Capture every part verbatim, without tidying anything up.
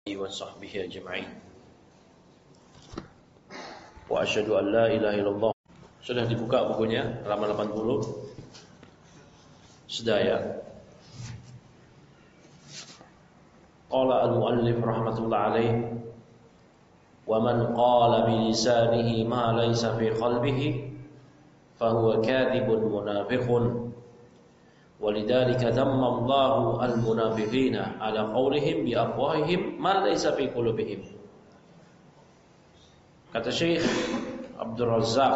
wa sahbihi ajma'in. Wa asyhadu an la ilaha illallah. Sudah dibuka bukunya halaman delapan puluh. Sudah ya. Qala al-muallif rahmatullah alaih, wa man qala bi lisanihi ma laysa fi qalbihi fa huwa kadhibun munafiqun. Walidzalika dhamma Allahu al-munafiqina ala qawlihim bi afwahihim ma laysa fi qulubihim. Kata Syekh Abdul Razzaq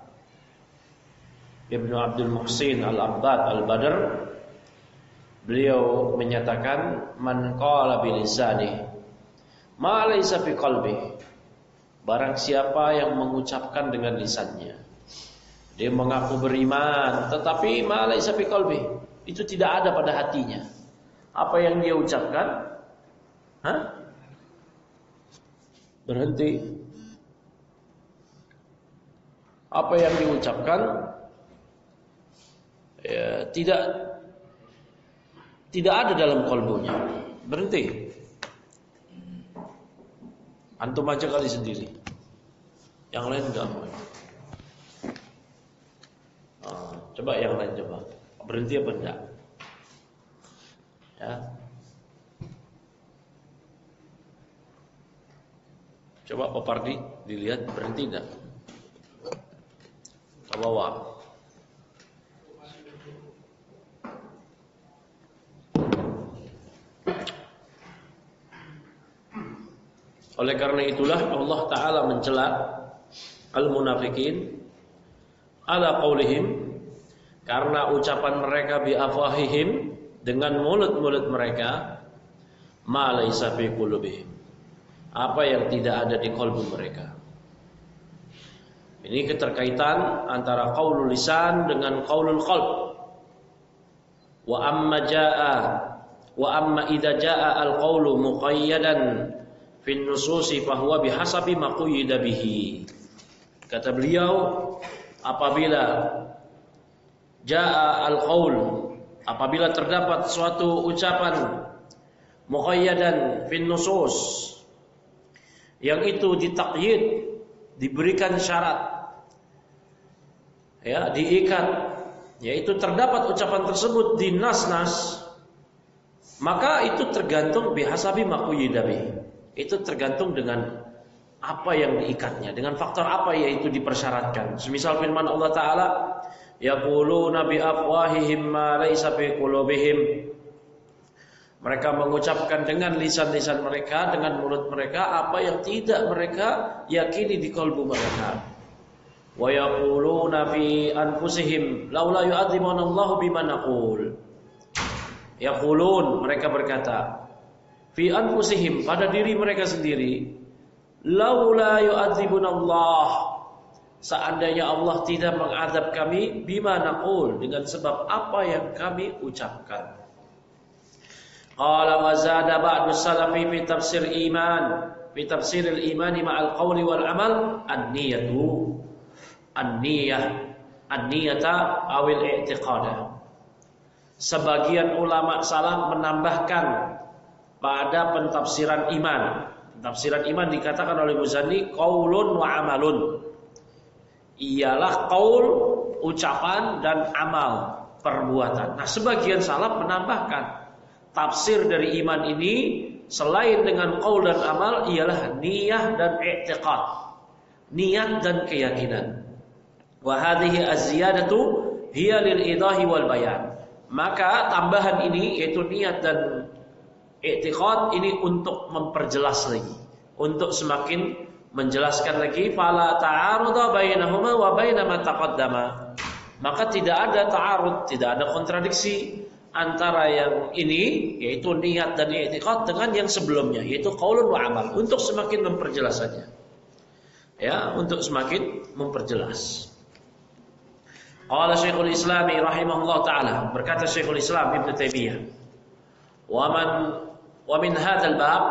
Ibnu Abdul Muhsin Al-Abbad Al-Badr, beliau menyatakan man qala bi lisanihi ma laysa fi qalbihi, barang siapa yang mengucapkan dengan lisannya, dia mengaku beriman tetapi ma laysa fi qalbihi, itu tidak ada pada hatinya. Apa yang dia ucapkan, hah? Berhenti. Apa yang diucapkan ya, tidak tidak ada dalam kalbunya. Berhenti. Antum aja kali sendiri. Yang lain enggak mau. Oh, coba yang lain coba. Berhenti apa enggak? Ya. Coba Pak Pardi dilihat berhenti enggak? Ke bawah. Oleh karena itulah Allah Ta'ala mencela al-munafikin ala qaulihim, karena ucapan mereka bi afwahihim, dengan mulut-mulut mereka, ma laysa fi qulubihim, apa yang tidak ada di kalbu mereka. Ini keterkaitan antara qaulul lisan dengan qaulul qalb. Wa amma jaa wa amma idza jaa al-qaulu muqayyadan fi nususi fa huwa bihasabi ma quyida bihi. Kata beliau, apabila jaa al-qaul, apabila terdapat suatu ucapan muqayyadan fin nusus, yang itu ditaqyid, diberikan syarat, ya, diikat, yaitu terdapat ucapan tersebut di nas-nas, maka itu tergantung bihasabi ma quyida bihi. Itu tergantung dengan apa yang diikatnya, dengan faktor apa yaitu dipersyaratkan. Semisal firman Allah Ta'ala, yaquluna bi afwahihim ma laysa fi qulubihim, mereka mengucapkan dengan lisan-lisan mereka, dengan mulut mereka apa yang tidak mereka yakini di kalbu mereka. Wa yaquluna fi anfusihim laula yu'adzibuna Allahu bima naqul. Yaqulun, mereka berkata, fi anfusihim, pada diri mereka sendiri, laula yu'adzibuna Allah, seandainya Allah tidak mengadab kami, bima naqul, dengan sebab apa yang kami ucapkan. Qala wa zada ba'du salafi fi tafsir iman, fi tafsiril imani ma'al qawli wal amal, an-niyatu, an-niyah, an-niyata awil i'tiqadah. Sebagian ulama salaf menambahkan pada pentafsiran iman. Tafsiran iman dikatakan oleh Muzani qaulun wa amalun, ialah qaul, ucapan, dan amal, perbuatan. Nah, sebagian salaf menambahkan tafsir dari iman ini selain dengan qaul dan amal ialah niyah dan i'tiqad, niat dan keyakinan. Wa hadhihi az-ziyadatu hiya lil idahi wal bayan. Maka tambahan ini yaitu niat dan i'tiqad ini untuk memperjelas lagi, untuk semakin menjelaskan lagi. Fala ta'aruda bainahuma wa baina ma taqaddama, maka tidak ada ta'arud, tidak ada kontradiksi antara yang ini yaitu niat dan i'tiqad dengan yang sebelumnya yaitu qaulun wa amal, untuk semakin memperjelasannya, ya, untuk semakin memperjelas. Qala Syekhul Islam rahimahullah taala, berkata Syekhul Islam Ibnu Taimiyah, wa man wa min hadzal bab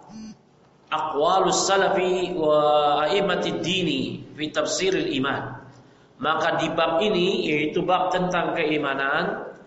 aqwalus salafi wa a'immatid dini fi tafsiril iman. Maka di bab ini, yaitu bab tentang keimanan,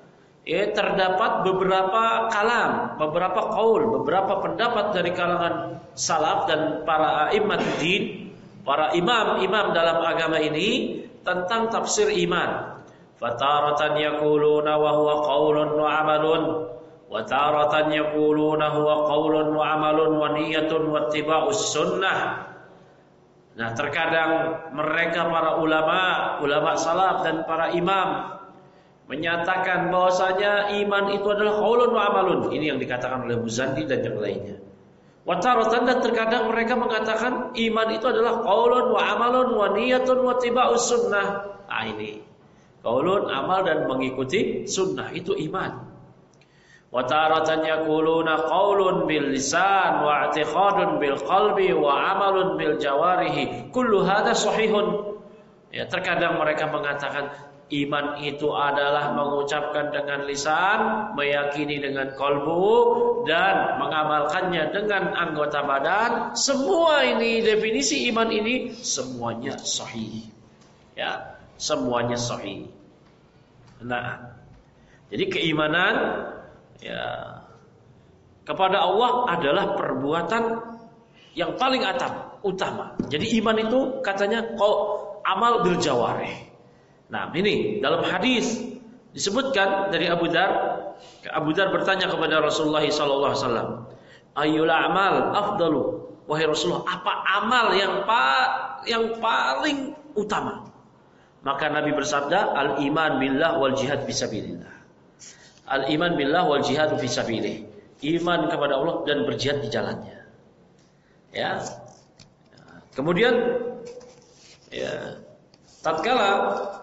ya, terdapat beberapa kalam, beberapa qaul, beberapa pendapat dari kalangan salaf dan para a'immatud, para imam-imam dalam agama ini tentang tafsir iman. Fataratan yaquluna wa huwa qaulun wa amalun, wa taratan yaquluna huwa qaulun wa amalun wa niyyatun wa ittiba'us sunnah. Nah, terkadang mereka para ulama, ulama salaf dan para imam menyatakan bahwasanya iman itu adalah qaulun wa amalun. Ini yang dikatakan oleh Muzandi dan yang lainnya. Wa taratan, dan terkadang mereka mengatakan iman itu adalah qaulun wa amalun wa niyyatun wa ittiba'us sunnah. Nah, ini qaulun, amal, dan mengikuti sunnah itu iman. Wa taratan yaquluna qaulun bil lisan wa i'tiqadun bil qalbi wa amalun bil jawarihi. Kullu hadza sahihun. Ya, terkadang mereka mengatakan iman itu adalah mengucapkan dengan lisan, meyakini dengan kalbu, dan mengamalkannya dengan anggota badan. Semua ini, definisi iman ini semuanya sahih. Ya, semuanya sahih. Nah, jadi keimanan ya kepada Allah adalah perbuatan yang paling atap, utama. Jadi iman itu katanya qaul, amal bil jawarih. Nah, ini dalam hadis disebutkan dari Abu Dzar. Abu Dzar bertanya kepada Rasulullah sallallahu alaihi wasallam, "Ayyul a'mal afdalu?" Wahai Rasulullah, apa amal yang pa, yang paling utama? Maka Nabi bersabda, "Al-iman billah wal jihad fisabilillah." Al-iman billah wal jihad fisabilillah. Iman kepada Allah dan berjihad di jalannya. Ya. Kemudian ya, tatkala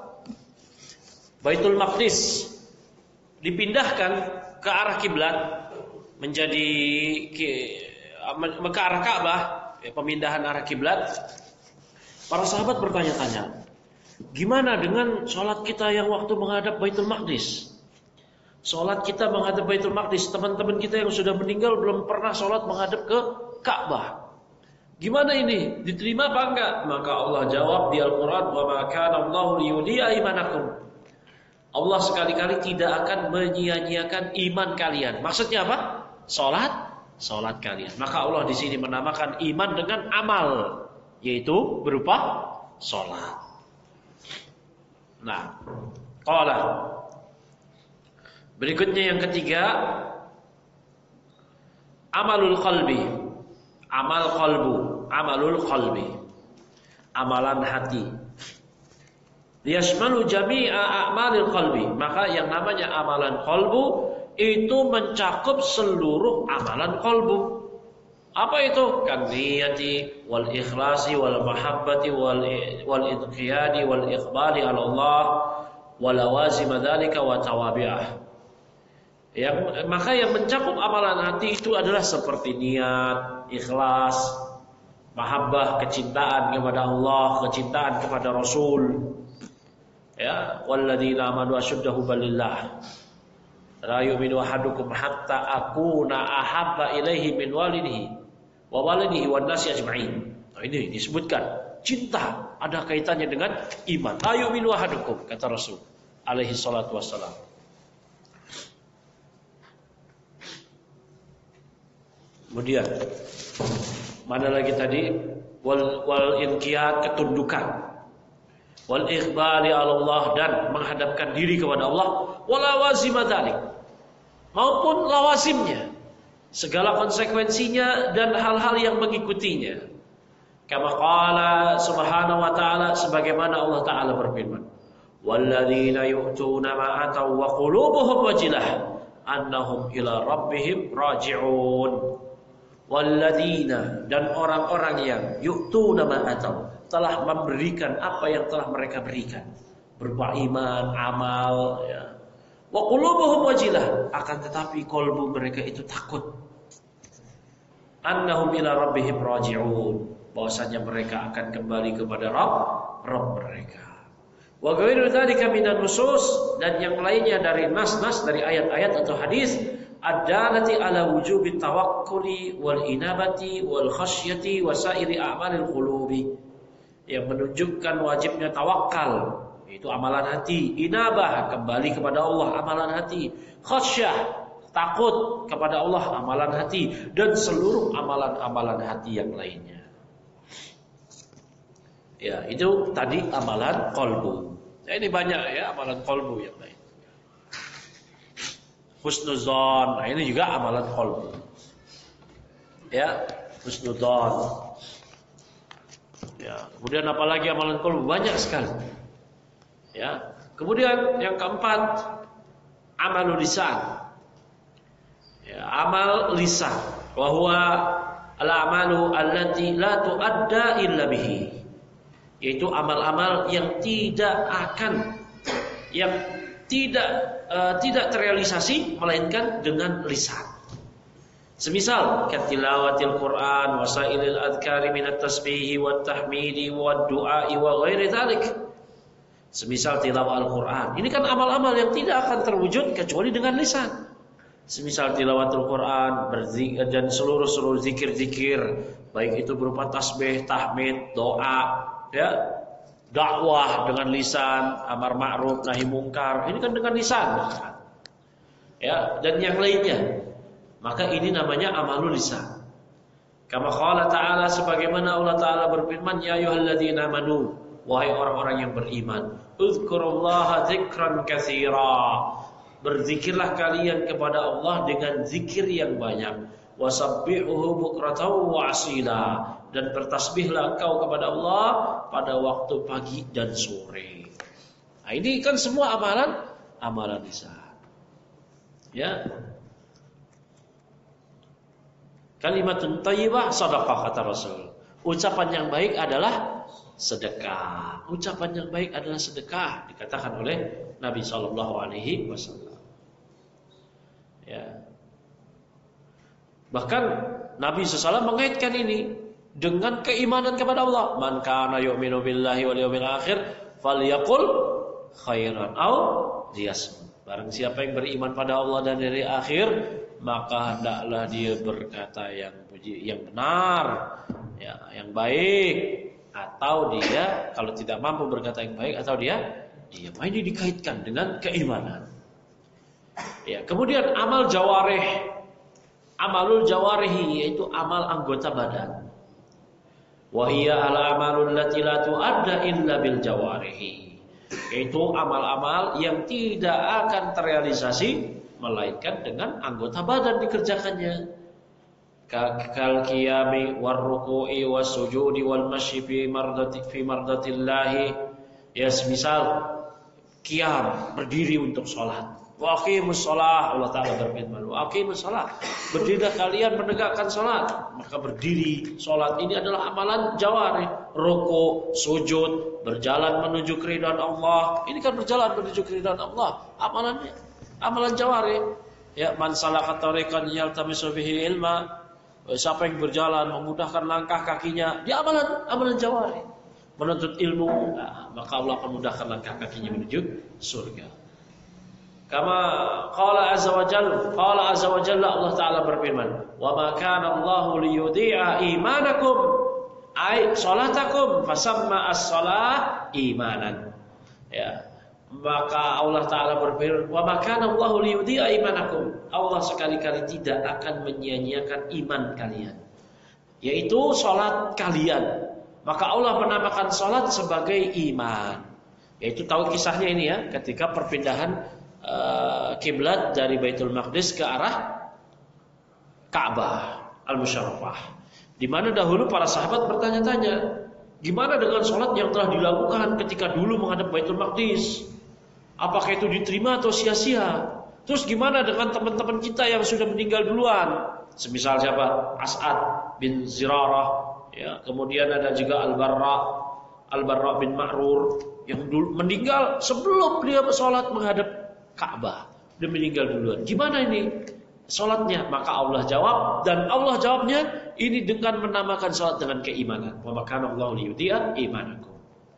Baitul Maqdis dipindahkan ke arah kiblat menjadi ke, ke arah Ka'bah, ya, pemindahan arah kiblat, para sahabat bertanya-tanya, gimana dengan sholat kita yang waktu menghadap Baitul Maqdis? Sholat kita menghadap Baitul Maqdis, teman-teman kita yang sudah meninggal belum pernah sholat menghadap ke Ka'bah. Gimana ini? Diterima apa enggak? Maka Allah jawab di Al-Quran, wa ma kana Allahu liyudhi'a imanakum. Allah sekali-kali tidak akan menyia-nyiakan iman kalian. Maksudnya apa? Salat, salat kalian. Maka Allah di sini menamakan iman dengan amal, yaitu berupa salat. Nah, qala. Berikutnya yang ketiga, amalul qalbi. Amal qalbu, amalul qalbi. Amalan hati. Yashmalu jami'a a'malil qalbi. Maka yang namanya amalan qalbu itu mencakup seluruh amalan qalbu. Apa itu? Kan niyati wal ikhlasi wal mahabbati wal wal inqiyadi wal iqbali ala Allah wa lawazim dzalika wa tawabi'ah. Yang maka yang mencakup amalan hati itu adalah seperti niat, ikhlas, mahabbah, kecintaan kepada Allah, kecintaan kepada Rasul. Ya, walladzina amanu ashuddahu balillah. La yu'minu ahadukum hatta akuna ahabba ilaihi min walidihi wa walidihi wan nasi ajma'in. Nah, ini disebutkan cinta ada kaitannya dengan iman. La yu'minu ahadukum, kata Rasul alaihi salatu wassalam. Kemudian mana lagi tadi? Wal wal inqiyad, ketundukan. Wal iqbali ala Allah, dan menghadapkan diri kepada Allah, wala wazima dzalik, maupun lawazimnya, segala konsekuensinya dan hal-hal yang mengikutinya. Kama qala subhanahu wa ta'ala, sebagaimana Allah Ta'ala berfirman, walladzina yu'tuna ma ataw wa qulubuhum wajilah annahum ila rabbihim raji'un. Walladzina, dan orang-orang yang yu'tuna ma ataw, telah memberikan apa yang telah mereka berikan, berupa iman, amal, ya. Wa qulubuhum wajilah, akan tetapi qalbu mereka itu takut. Annahum ila rabbihim raji'un, bahwasanya mereka akan kembali kepada Rabb, Rabb mereka. Wa ghairu dzalika minan nusus, dan yang lainnya dari nas-nas, dari ayat-ayat atau hadis, ad-dalati ala wujubi tawakkuli wal inabati wal khasyati wa sairi a'malil qulubi, yang menunjukkan wajibnya tawakal itu amalan hati. Inabah, kembali kepada Allah, amalan hati. Khasyah, takut kepada Allah, amalan hati. Dan seluruh amalan-amalan hati yang lainnya. Ya, itu tadi amalan qalbu. Nah, ini banyak ya amalan qalbu yang lain. Husnuzon, nah ini juga amalan qalbu. Ya, husnuzon. Ya, kemudian apalagi amalan qalbu banyak sekali. Ya, kemudian yang keempat amalul lisan. Ya, amal lisan, wa huwa al-amalu allati la tuadda illa bihi. Yaitu amal-amal yang tidak akan yang tidak uh, tidak terrealisasi melainkan dengan lisan. Semisal katilawatil Quran, wasailil adhkari minat tasbihi wat tahmidi wad du'ai wa ghairi dzalik. Semisal tilawah Al-Quran. Ini kan amal-amal yang tidak akan terwujud kecuali dengan lisan. Semisal tilawatul Quran berzikir dan seluruh-seluruh zikir-zikir, baik itu berupa tasbih, tahmid, doa, ya, dakwah dengan lisan, amar ma'ruf, nahi mungkar. Ini kan dengan lisan. Ya, dan yang lainnya. Maka ini namanya amalul lisan. Kama qala ta'ala, sebagaimana Allah Ta'ala berfirman, ya ayyuhalladzina amanu, wahai orang-orang yang beriman, uzkurullaha dzikran katsira. Berzikirlah kalian kepada Allah dengan zikir yang banyak. Wasabbihuhu bukratan wa asila. Dan bertasbihlah engkau kepada Allah pada waktu pagi dan sore. Nah, ini kan semua amalan amalan lisan. Ya. Kalimatun thayyibah shadaqah, kata Rasul. Ucapan yang baik adalah sedekah. Ucapan yang baik adalah sedekah, dikatakan oleh Nabi sallallahu alaihi wasallam. Ya. Bahkan Nabi sallallahu alaihi wasallam mengaitkan ini dengan keimanan kepada Allah. Man kana yu'minu billahi wal yawmil akhir falyaqul khairan aw liyasmut. Barang siapa yang beriman pada Allah dan hari akhir, maka hendaklah dia berkata yang puji, yang benar, ya, yang baik, atau dia kalau tidak mampu berkata yang baik, atau dia diam. Ini dikaitkan dengan keimanan. Ya, kemudian amal jawarih, amalul jawarihi, yaitu amal anggota badan. Wa hiya al-amalul lati la tu'adda illa bil jawarihi. Yaitu amal-amal yang tidak akan terrealisasi melainkan dengan anggota badan dikerjakannya. Kal qiyami war ruku'i was sujudi wal masyi fi mardati fi mardatillahi. Ya, semisal qiyam, berdiri untuk salat. Wa aqimus shalah, Allah Ta'ala berfirman, wa aqimus shalah, berdirilah kalian menegakkan salat. Maka berdiri salat ini adalah amalan jawari, ruku, sujud, berjalan menuju keridhaan Allah. Ini kan berjalan menuju keridhaan Allah, amalannya amalan jawari. Ya, man salaka tariqan yaltamisu bihi ilma, siapa yang berjalan memudahkan langkah kakinya, dia amalan amalan jawari, menuntut ilmu, nah, maka Allah akan mudahkan langkah kakinya menuju surga. Kama qala azza wa jalla, qala azza wa jalla, Allah Ta'ala berfirman, wa ma kana Allahu liyudhi'a imanakum ay salatakum fasamma as-shalah imanan. Ya, maka Allah Ta'ala berfirman, wa ma kana Allahu liyudhi'a imanakum. Allah sekali-kali tidak akan menyia-nyiakan iman kalian, yaitu salat kalian. Maka Allah menamakan salat sebagai iman. Yaitu tahu kisahnya ini ya, ketika perpindahan kiblat uh, dari Baitul Maqdis ke arah Ka'bah Al-Musyarrafah, di mana dahulu para sahabat bertanya-tanya, gimana dengan sholat yang telah dilakukan ketika dulu menghadap Baitul Maqdis? Apakah itu diterima atau sia-sia? Terus gimana dengan teman-teman kita yang sudah meninggal duluan? Semisal siapa? As'ad bin Zirarah, ya, kemudian ada juga Al-Barra Al-Barra bin Ma'rur yang dulu meninggal sebelum dia sholat menghadap Ka'bah, dia meninggal duluan. Gimana ini salatnya? Maka Allah jawab, dan Allah jawabnya ini dengan menamakan salat dengan keimanan. Wa makana Allahu liyudhi'a imanakum.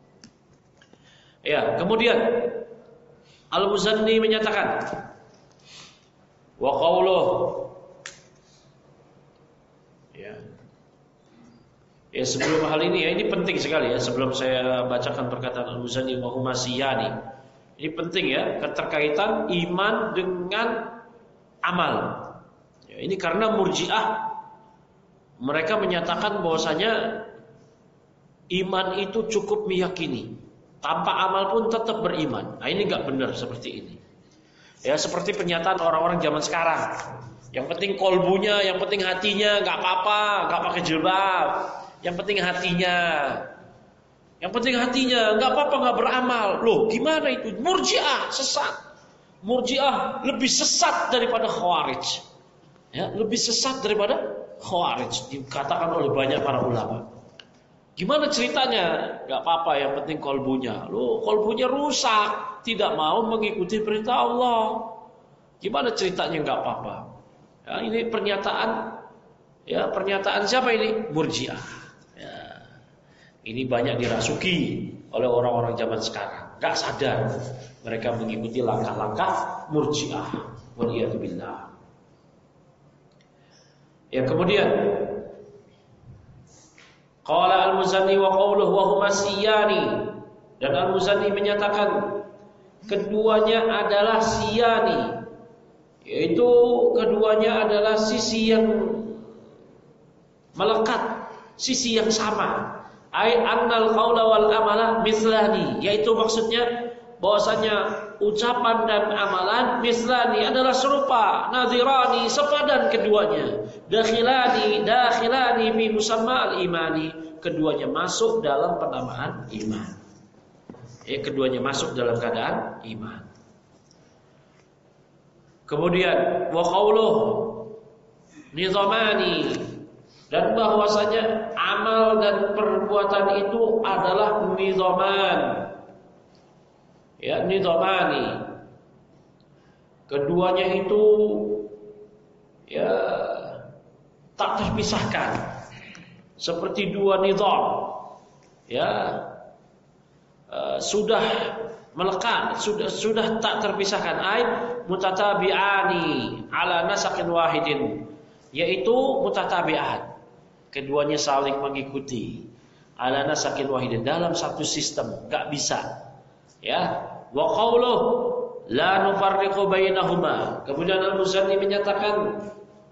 Ya, kemudian Al-Muzanni menyatakan, wa qauluh, ya, Ya, sebelum hal ini ya, ini penting sekali ya, sebelum saya bacakan perkataan Al-Muzani wa huma siyani. Ini penting ya, keterkaitan iman dengan amal. Ya, ini karena Murji'ah mereka menyatakan bahwasanya iman itu cukup meyakini, tanpa amal pun tetap beriman. Nah, ini enggak benar seperti ini. Ya, seperti pernyataan orang-orang zaman sekarang. Yang penting kolbunya, yang penting hatinya, enggak apa-apa, enggak pakai jilbab. Yang penting hatinya. Yang penting hatinya, enggak apa-apa enggak beramal. Loh, gimana itu? Murji'ah sesat. Murji'ah lebih sesat daripada Khawarij. Ya, lebih sesat daripada Khawarij, dikatakan oleh banyak para ulama. Gimana ceritanya? Enggak apa-apa, yang penting kolbunya. Loh, kolbunya rusak, tidak mau mengikuti perintah Allah. Gimana ceritanya enggak apa-apa? Ya, ini pernyataan ya, pernyataan siapa ini? Murji'ah. Ini banyak dirasuki oleh orang-orang zaman sekarang. Gak sadar mereka mengikuti langkah-langkah Murji'ah. Waliyadzubillah. Ya, kemudian qala al-Muzanni wa qawluhu wa huma siyani. Dan al-Muzanni menyatakan keduanya adalah siyani, yaitu keduanya adalah sisi yang melekat, sisi yang sama. Ai annal qaula wal amala mislani, yaitu maksudnya bahwasanya ucapan dan amalan mislani adalah serupa, nadhirani sepadan keduanya, dakhilani dakhilani fi musamma al imani, keduanya masuk dalam penamaan iman. Ya, keduanya masuk dalam keadaan iman. Kemudian wa qauluh nizamani, dan bahwasanya amal dan perbuatan itu adalah nizaman. Ya, nizamani. Keduanya itu ya tak terpisahkan. Seperti dua nizam. Ya. Uh, sudah melekat, sudah sudah tak terpisahkan. Ai mutatabi'ani ala nasaqin wahidin. Yaitu mutatabi'at. Keduanya saling mengikuti ala nasaqin wahidin, dalam satu sistem, enggak bisa. Ya, wa qauluh la nufarriqu bainahuma. Kemudian Al-Muzanni menyatakan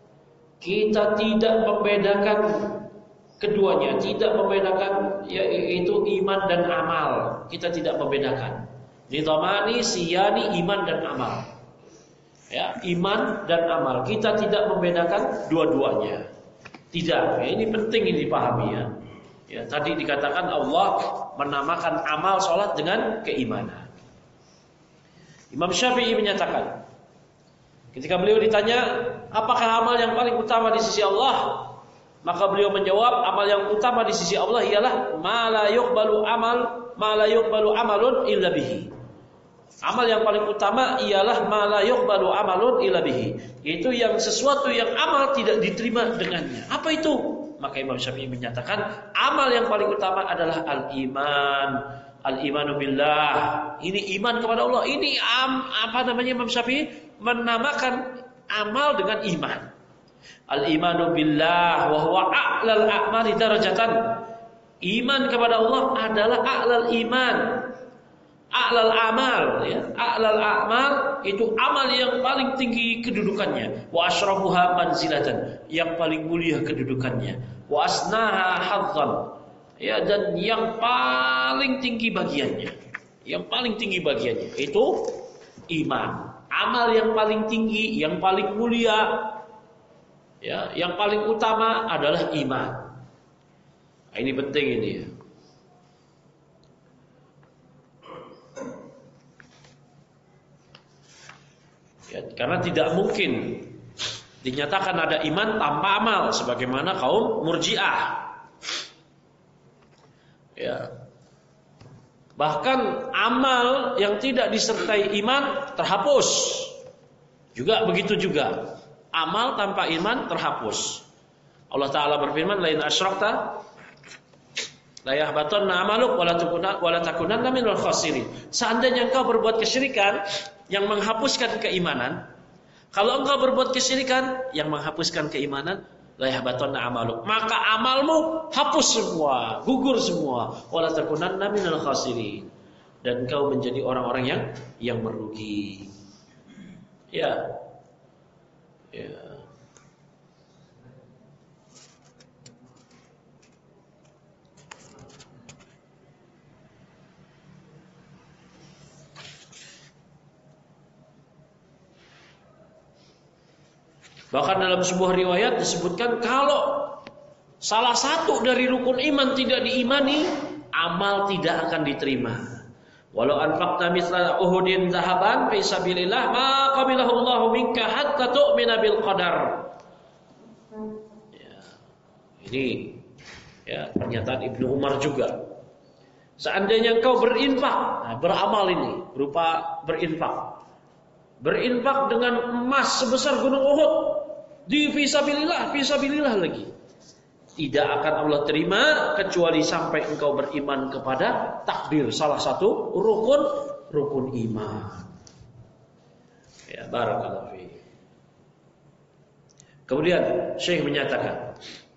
kita tidak membedakan keduanya, tidak membedakan yaitu iman dan amal. Kita tidak membedakan. Nizamani siyani, iman dan amal. Ya, iman dan amal. Kita tidak membedakan dua-duanya. Tidak, ya, ini penting ini dipahami ya. Ya, tadi dikatakan Allah menamakan amal salat dengan keimanan. Imam Syafi'i menyatakan, ketika beliau ditanya, apakah amal yang paling utama di sisi Allah? Maka beliau menjawab, amal yang utama di sisi Allah ialah ma la yuqbalu amal, ma la yuqbalu amalun illa bihi. Amal yang paling utama ialah ma la yuqbalu amalun illa bihi, yaitu yang sesuatu yang amal tidak diterima dengannya. Apa itu? Maka Imam Syafi'i menyatakan amal yang paling utama adalah al-iman, al-imanu billah. Ini iman kepada Allah. Ini am, apa namanya Imam Syafi'i menamakan amal dengan iman. Al-imanu billah wa huwa a'lal a'mali darajatan. Iman kepada Allah adalah a'lal iman, a'lal amal, ya. A'lal amal itu amal yang paling tinggi kedudukannya. Wa asyrafuha manzilatan, yang paling mulia kedudukannya. Wa asnaha hadzan, ya, dan yang paling tinggi bagiannya. Yang paling tinggi bagiannya itu iman. Amal yang paling tinggi, yang paling mulia, ya, yang paling utama adalah iman. Nah, ini penting ini ya. Ya, karena tidak mungkin dinyatakan ada iman tanpa amal, sebagaimana kaum Murji'ah. Ya. Bahkan amal yang tidak disertai iman terhapus. Juga begitu juga. Amal tanpa iman terhapus. Allah Ta'ala berfirman, lain asyrakta la yahbatanna amaluk wa la takunanna minal khasirin. Seandainya engkau berbuat kesyirikan yang menghapuskan keimanan, kalau engkau berbuat kesyirikan yang menghapuskan keimanan, la yahbatanna amaluk, maka amalmu hapus semua, gugur semua, wala takunanna minal khasirin, dan engkau menjadi orang-orang yang yang merugi. Ya. Ya. Bahkan dalam sebuah riwayat disebutkan kalau salah satu dari rukun iman tidak diimani, amal tidak akan diterima. Walau anfaqta mithla Uhudin zahaban fi sabilillah ma qabilahu Allahu minka hatta tu'mina bil qadar. Ya, ini ya pernyataan Ibnu Umar juga. Seandainya engkau berinfak, nah, beramal ini berupa berinfak. Berinfak dengan emas sebesar gunung Uhud di fisabilillah, fisabilillah lagi, tidak akan Allah terima kecuali sampai engkau beriman kepada takdir, salah satu rukun rukun iman. Ya, barakallahu fi. Kemudian Syekh menyatakan,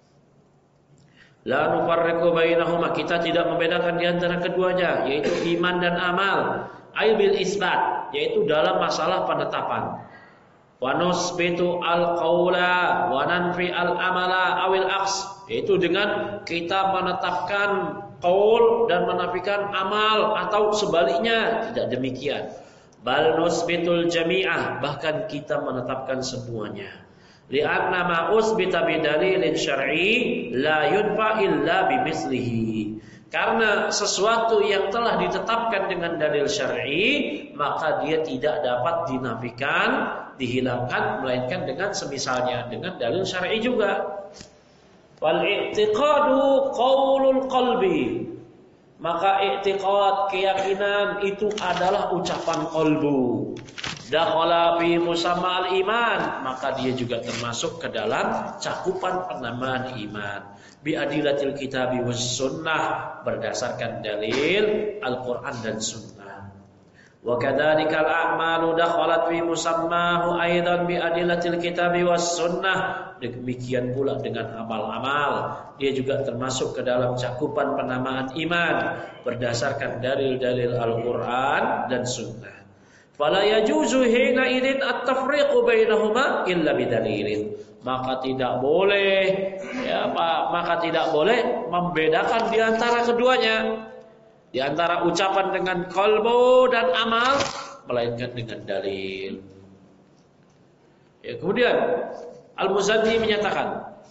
la nufarriqu bainahuma, kita tidak membedakan di antara keduanya, yaitu iman dan amal. Ay bil isbat, yaitu dalam masalah penetapan. Wa nusbitu al-qaula wa nanfi al-amala awil aks, yaitu dengan kita menetapkan qaul dan menafikan amal, atau sebaliknya, tidak demikian. Bal nusbitul jami'ah, bahkan kita menetapkan semuanya. Li'anna ma usbita bidalilin syar'i la yunfa illa bimislihi. Karena sesuatu yang telah ditetapkan dengan dalil syar'i, maka dia tidak dapat dinafikan, dihilangkan, melainkan dengan semisalnya, dengan dalil syar'i juga. Wal i'tiqadu qaulul qalbi, maka i'tiqad, keyakinan itu adalah ucapan qalbu. Dakhala fi musammal iman, maka dia juga termasuk ke dalam cakupan penamaan iman. Bi adilatil kitabi was sunnah, berdasarkan dalil Al-Quran dan Sunnah. Wa kadzalikal a'malu dakhalat fi musammahu aidan bi adilatil kitabi was sunnah. Demikian pula dengan amal-amal, dia juga termasuk ke dalam cakupan penamaan iman berdasarkan dalil-dalil Al-Quran dan Sunnah. Fala yajuzu hina idzin at-tafriqu bainahuma illa bidalilin, maka tidak boleh ya maka tidak boleh membedakan di antara keduanya, di antara ucapan dengan qalbu dan amal, melainkan dengan dalil. Ya, kemudian Al-Muzanni menyatakan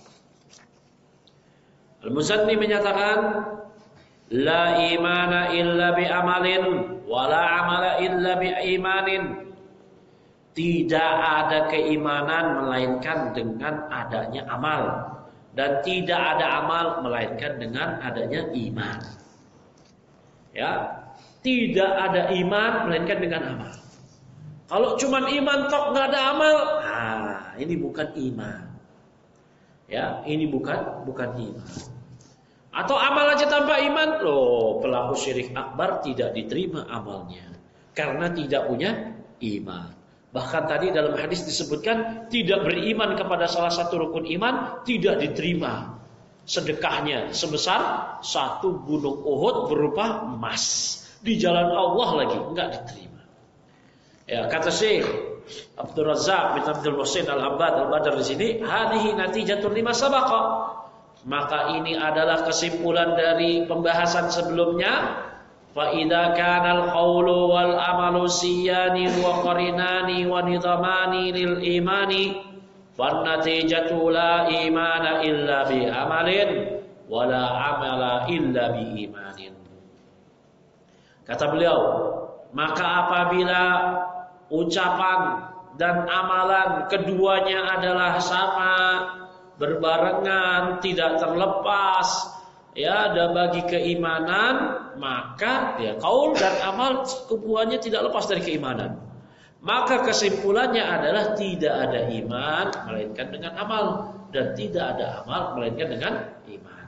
Al-Muzanni menyatakan la imana illa bi amalin wala amala illa bi imanin. Tidak ada keimanan melainkan dengan adanya amal, dan tidak ada amal melainkan dengan adanya iman. Ya, tidak ada iman melainkan dengan amal. Kalau cuma iman tok nggak ada amal, nah ini bukan iman. Ya, ini bukan bukan iman. Atau amal aja tanpa iman, loh, pelaku syirik akbar tidak diterima amalnya karena tidak punya iman. Bahkan tadi dalam hadis disebutkan tidak beriman kepada salah satu rukun iman tidak diterima sedekahnya sebesar satu gunung Uhud berupa emas di jalan Allah lagi, enggak diterima. Ya, kata Syekh Abdul Razzaq bin Abdul Muhsin Al-Abbad Al-Badr di sini, hadhihi natijatun lima sabaqa. Maka ini adalah kesimpulan dari pembahasan sebelumnya. Fa idza kana al-qaulu wal amalu siyani wa qarinani wa nidhamani lil imani fan natijatu la imana illa bi amalin wa la amala illa bi imanin. Kata beliau, maka apabila ucapan dan amalan keduanya adalah sama, berbarengan, tidak terlepas, ya, ada bagi keimanan, maka ya qaul dan amal keduanya tidak lepas dari keimanan. Maka kesimpulannya adalah tidak ada iman melainkan dengan amal, dan tidak ada amal melainkan dengan iman.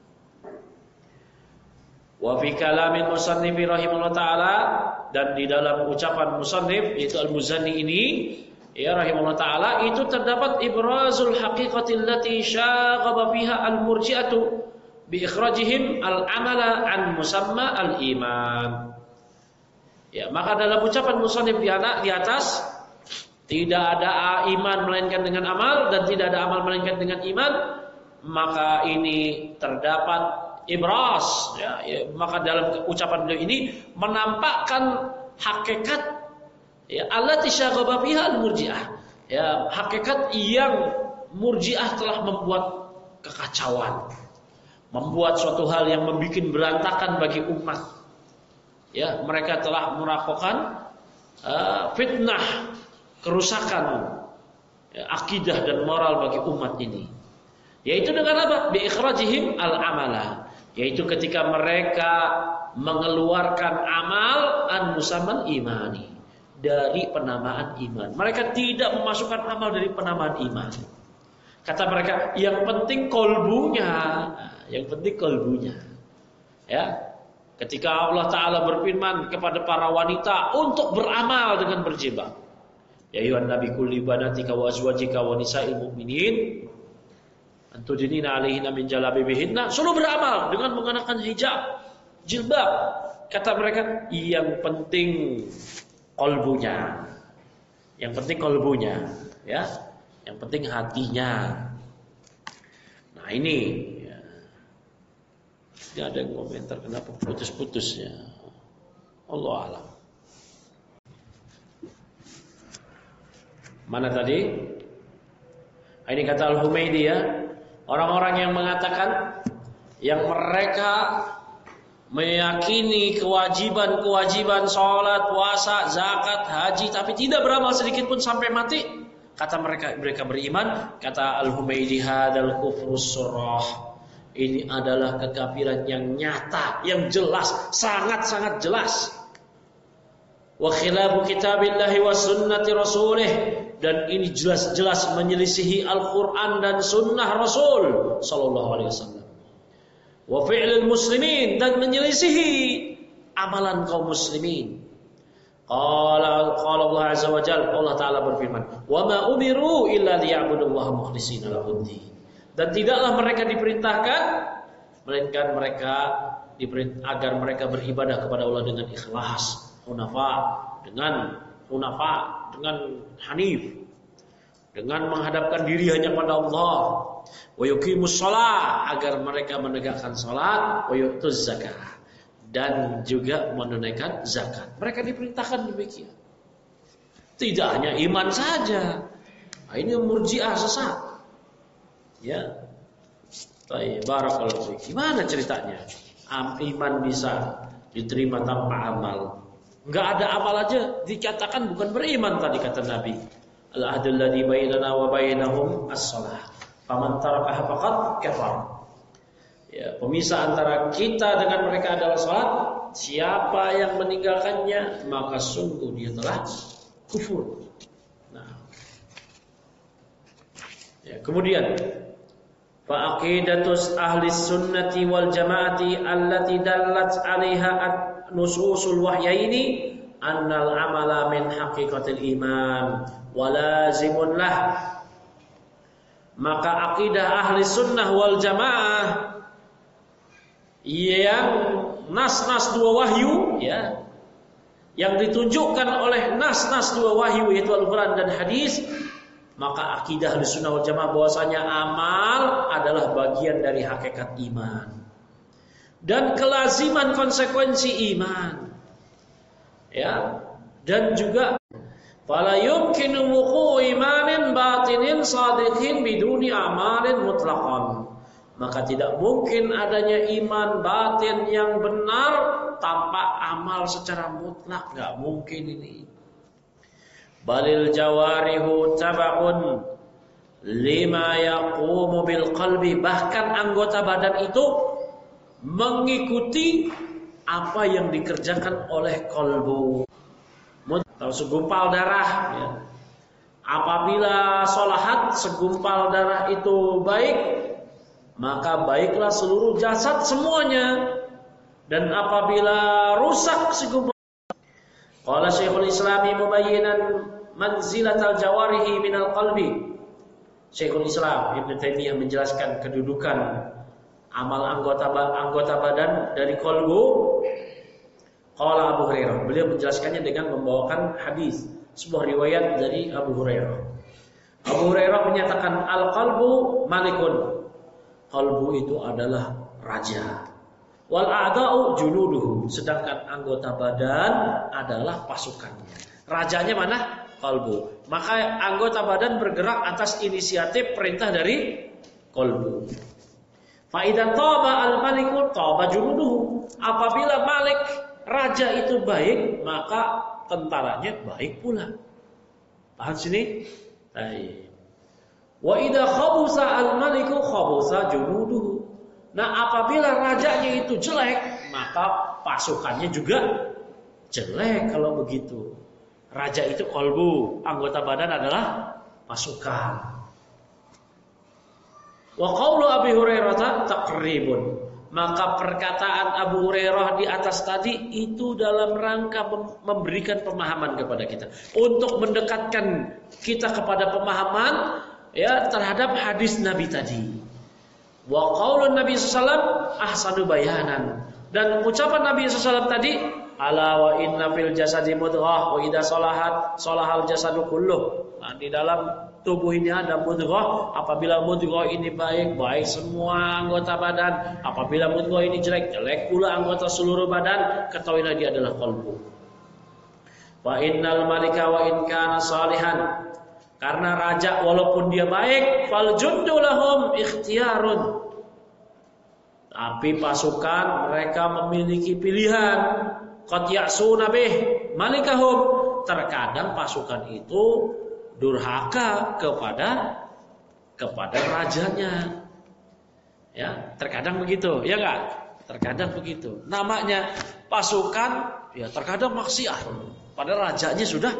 Wa fi kalamin musannif rahimahullah taala, dan di dalam ucapan musannif yaitu Al-Muzanni ini, ya rahimahullah taala, itu terdapat ibrazul haqiqatil lati syaghaba fiha al-murji'atu bi ikhrajihim al-amala an musamma al-iman. Ya, maka dalam ucapan musannif di atas, tidak ada iman melainkan dengan amal dan tidak ada amal melainkan dengan iman, maka ini terdapat ibras, ya, ya, maka dalam ucapan beliau ini menampakkan hakikat, ya, allati syaghaba fiha al-murji'ah, ya, hakikat yang murji'ah telah membuat kekacauan, membuat suatu hal yang membuat berantakan bagi umat. Ya, mereka telah melakukan uh, fitnah, kerusakan, ya, akidah dan moral bagi umat ini. Yaitu dengan apa? Bi ikhrajihim al-amala, yaitu ketika mereka mengeluarkan amal an musamman imani, dari penamaan iman. Mereka tidak memasukkan amal dari penamaan iman. Kata mereka, yang penting kolbunya, yang penting kolbunya. Ya, ketika Allah Taala berfirman kepada para wanita untuk beramal dengan berjilbab, ya ayuhan nabi kulli banatika wa azwajika wa nisa'il mu'minin antudinina alaihinna min jalabibihinna, suruh beramal dengan mengenakan hijab, jilbab. Kata mereka, yang penting kolbunya, yang penting kolbunya, ya, yang penting hatinya. Nah ini, ya. Ini ada yang komentar kenapa putus-putusnya, Allah alam. Mana tadi? Ini kata Al-Humaydi, ya. Orang-orang yang mengatakan, yang mereka meyakini kewajiban-kewajiban sholat, puasa, zakat, haji, tapi tidak beramal sedikit pun sampai mati. Kata mereka, mereka beriman. Kata Al-Humaydi, hadal kufrus surah, ini adalah kekafiran yang nyata, yang jelas, sangat-sangat jelas. Wa khilafu kitabillahi wa sunnati rasulih, dan ini jelas-jelas menyelisihi Al-Quran dan Sunnah Rasul Sallallahu Alaihi Wasallam. Wa fi'lil muslimin, dan menyelisihi amalan kaum muslimin. Qala qala Allah Azza wa Jalla, Allah Taala berfirman, "Wa ma umiru illa liya'budullaha mukhlishina lahud-din." Dan tidaklah mereka diperintahkan melainkan mereka diperintah agar mereka beribadah kepada Allah dengan ikhlas, hunafa, dengan hunafa, dengan hanif, dengan menghadapkan diri hanya pada Allah. Wa yuqimus shalah, agar mereka menegakkan salat, wa yu'tuz zakah, dan juga menunaikan zakat. Mereka diperintahkan demikian. Tidak hanya iman saja. Nah, ini Murji'ah sesat. Ya. Baik, barakallahu fiik. Gimana ceritanya? Iman bisa diterima tanpa amal. Enggak ada amal aja dikatakan bukan beriman tadi kata Nabi. Al-ahdul ladzi bainana wa bainahum as-shalah. Faman tarakaha faqad kafar. Ya, pemisah antara kita dengan mereka adalah salat. Siapa yang meninggalkannya, maka sungguh dia telah kufur. Nah. Ya, kemudian fa aqidatus ahli sunnati wal jamaati allati dallat 'alaiha nususul wahyaini annal amala min haqiqatil iman walazimun lah. Maka akidah ahli sunnah wal jamaah yang nas-nas dua wahyu, ya, yang ditunjukkan oleh nas-nas dua wahyu yaitu Al-Quran dan hadis, maka akidah ahli sunnah wal jamaah bahwasanya amal adalah bagian dari hakikat iman dan kelaziman konsekuensi iman, ya, dan juga fala yumkinu wuqu' imanin batinin sadiqin biduni amalin mutlaqan. Maka tidak mungkin adanya iman batin yang benar tanpa amal secara mutlak, enggak mungkin ini. Balil jawarihu tab'un lima yaqumu bil qalbi, bahkan anggota badan itu mengikuti apa yang dikerjakan oleh kolbu. Atau segumpal darah, ya. Apabila solahat segumpal darah itu baik, maka baiklah seluruh jasad semuanya. Dan apabila rusak segumpal, qala Syekhul Islami mubayyinan manzilatal jawarihi minal qalbi. Syekhul Islam Ibnu Taimiyah menjelaskan kedudukan amal anggota anggota badan dari qalbu. Qala Abu Hurairah, beliau menjelaskannya dengan membawakan hadis, sebuah riwayat dari Abu Hurairah. Abu Hurairah menyatakan al-qalbu malikun. Qalbu itu adalah raja. Wal a'da'u junuduhu, sedangkan anggota badan adalah pasukannya. Rajanya mana? Qalbu. Maka anggota badan bergerak atas inisiatif perintah dari qalbu. Fa idza taba al-maliku taba junuduhu. Apabila malik raja itu baik, maka tentaranya baik pula. Paham sini? Baik. Wa idza khabusa al-maliku khabusa junuduhu. Nah, apabila rajanya itu jelek, maka pasukannya juga jelek kalau begitu. Raja itu qalbu, anggota badan adalah pasukan. Wa qaulu Abi Hurairah taqribun. Maka perkataan Abu Hurairah di atas tadi itu dalam rangka memberikan pemahaman kepada kita, untuk mendekatkan kita kepada pemahaman ya terhadap hadis Nabi tadi. Wa qaulun Nabi sallallahu alaihi wasallam ahsanu bayanan, dan ucapan Nabi sallallahu alaihi wasallam tadi, ala wa inna fil jasadi mudghah wa idza salahat salahal jasadu kulluh. Nah, di dalam tubuh ini ada mudghah, apabila mudghah ini baik, baik semua anggota badan. Apabila mudghah ini jelek, jelek pula anggota seluruh badan. Ketahuilah dia adalah qalbu. Wa innal malika wa in kana salihan, karena raja walaupun dia baik, fal jundu lahum ikhtiyarun, tapi pasukan mereka memiliki pilihan. Qad ya'suna bih malikahum, terkadang pasukan itu durhaka kepada kepada rajanya. Ya, terkadang begitu, ya enggak? Terkadang begitu. Namanya pasukan ya terkadang maksiat, padahal rajanya sudah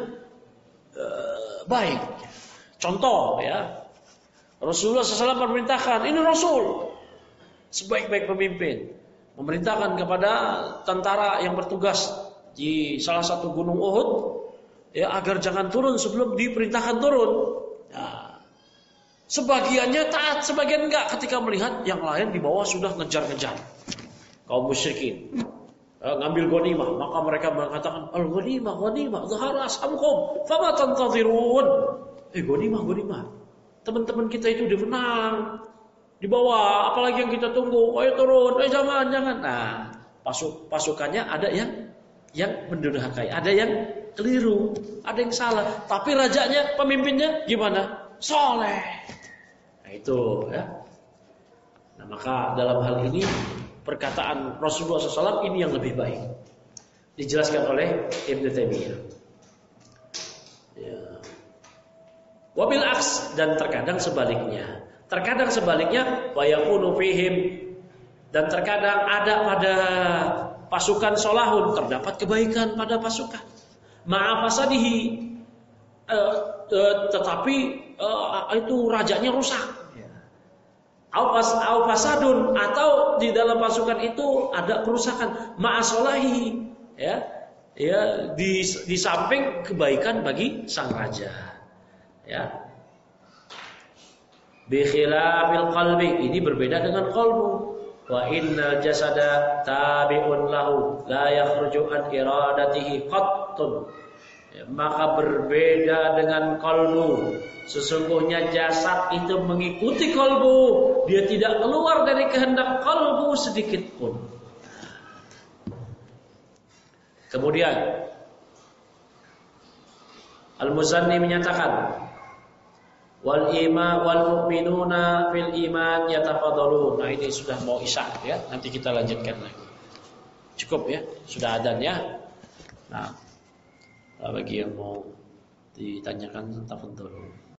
uh, baik. Contoh ya, Rasulullah shallallahu alaihi wasallam memerintahkan, ini Rasul sebaik-baik pemimpin, memerintahkan kepada tentara yang bertugas di salah satu gunung Uhud ya agar jangan turun sebelum diperintahkan turun. Ya, sebagiannya taat, sebagian enggak ketika melihat yang lain di bawah sudah ngejar-ngejar kaum musyrikin. Ya, ngambil ghanimah, maka mereka mengatakan al-ghanimah, ghanimah, zahara ashabukum, fama tantazirun. Eh, ghanimah, ghanimah. Teman-teman kita itu udah menang. Di bawah, apalagi yang kita tunggu? Ayo turun, eh jangan, jangan. Nah, pasuk pasukannya ada yang yang mendurhakai, ada yang keliru, ada yang salah. Tapi rajanya, pemimpinnya gimana? Soleh. Nah, itu ya. Nah, maka dalam hal ini perkataan Rasulullah shallallahu alaihi wasallam ini yang lebih baik. Dijelaskan oleh Ibnu Taimiyah. Ya. Wabil aks, dan terkadang sebaliknya. Terkadang sebaliknya, wa yakunu fihim, dan terkadang ada pada pasukan solahun terdapat kebaikan pada pasukan. Ma'afasadihi, uh, uh, tetapi uh, itu rajanya rusak. Au fasadun, atau di dalam pasukan itu ada kerusakan. Ma'asolahi, ya, ya di, di samping kebaikan bagi sang raja. Ya, bi khilafil qalbi, ini berbeda dengan qalbu. Wa innal jasada tabi'un lahu la yakhruju an iradatihi qattun. Ya, maka berbeda dengan qalbu. Sesungguhnya jasad itu mengikuti qalbu, dia tidak keluar dari kehendak qalbu sedikit pun. Kemudian Al-Muzanni menyatakan, wal iman wal mu'minuna fil iman yatafadalun. Nah, ini sudah mau isya ya, nanti kita lanjutkan lagi. Cukup ya, sudah adzan ya. Nah, bagi yang mau ditanyakan tafadhol.